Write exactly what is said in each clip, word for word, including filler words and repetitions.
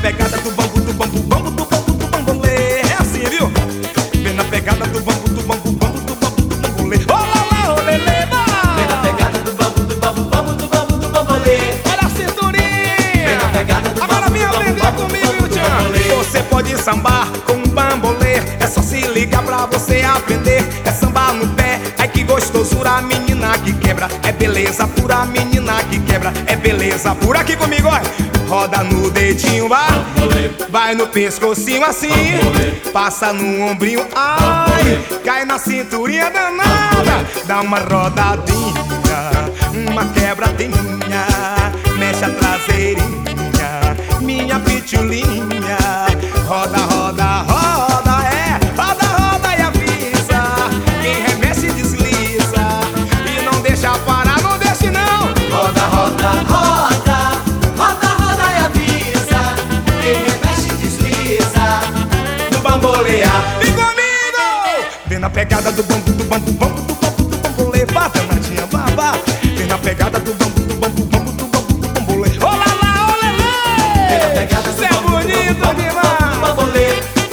pegada do bambu, do bambu, bambu, do bambu, do bambolê. É assim, viu? Vem na pegada do bambu, do bambu, bambu, do bambu, do bambolê. Olá, lá, olê, lê, Vem na pegada do bambu, do bambu, bambu, do bambu, do bambolê. olha a cinturinha. Vem na pegada do Agora bambu, vem do bambu, aprender bambu, comigo, bambu, do Tchan. bambolê. Você pode sambar com um bambolê. É só se ligar pra você aprender. É sambar no pé, ai que gostosura. Menina que quebra, é beleza pura. Menina que quebra, é beleza pura. Aqui comigo, olha. Roda no dedinho, vai. Vai no pescocinho assim. Passa no ombrinho, ai. Cai na cinturinha danada. Dá uma rodadinha, uma quebradinha. Mexe a traseirinha, minha pitulinha. Roda, roda, roda, é. Roda, roda e avisa. Quem remexe desliza. E não deixa parar, não deixe não. Roda, roda, roda. Roda, roda e avisa. Quem remexe desliza. Do bambolear, vem comigo. Vem na pegada do bambu, do bambu, bambu, do bambu, do bambolê. Vá, danadinha, vá, vá. Vem na pegada do bambu, do bambu, bambu, do bambu, do bambolê. Olá lá, olê, Vem na lê. pegada do Cê é bambu, do bonito bambu, demais. do bambolê.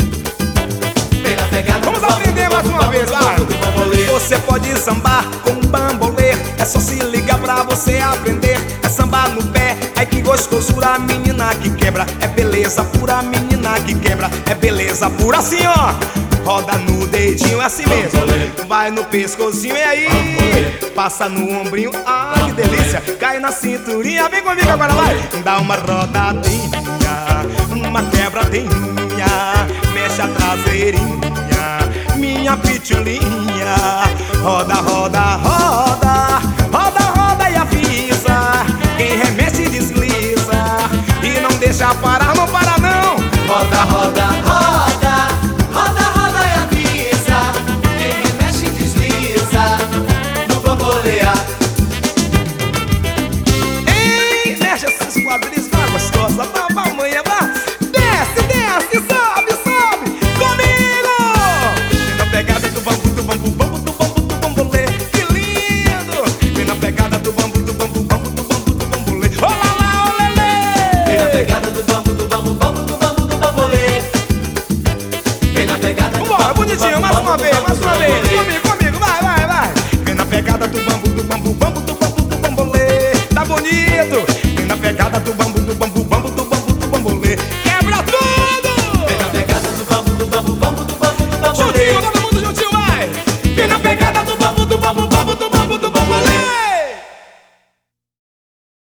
Vem na pegada do Vamos bambu, aprender do mais bambu, uma vez, do vai. bambu, do bambolê. Você pode sambar com um bambolê. É só se ligar pra você aprender. É sambar no pé, ai que gostosura. Menina que quebra, é beleza pura. Menina que quebra, é beleza pura. Assim, ó. Roda no dedinho, é assim mesmo. Vai no pescocinho, e aí? Passa no ombrinho, ai que delícia. Cai na cinturinha, vem comigo agora, vai. Dá uma rodadinha, uma quebradinha. Mexe a traseirinha, minha pitulinha. Roda, roda, roda. Roda, roda e avisa. Quem remexe desliza. E não deixa parar, não para não. Roda, roda, roda. Roda, roda e avisa. Quem remexe desliza. No bambolear. Ei, mexe esses quadris, vai gostosa. Vá, vá, manhã, vá. Desce, desce, sobe, sobe. Comigo. Vem na pegada do bambu, do bambu, bambu, do bambu, do bambolê. Que lindo. Vem na pegada do bambu, do bambu, bambu, do bambu, do bambolê. Olá lá, olê, Vem na lê. pegada do bambu, do bambu, bambu, do bambu, do bambolê. Vem na pegada do Vambora, bambu, do bonitinho, bambu, mais uma bambu, vez, do mais bambu, uma do vez. bambolê. Comigo, comigo, vai, vai, vai. Vem na pegada do bambu, do bambu, bambu, do bambu, do bambolê. Tá bonito. Vem na pegada do bambu, do bambu, bambu, do bambu, do bambolê. Quebra tudo. Vem na pegada do bambu, do bambu, bambu, do bambu, do bambolê. Juntinho, todo mundo juntinho, vai. Vem na pegada do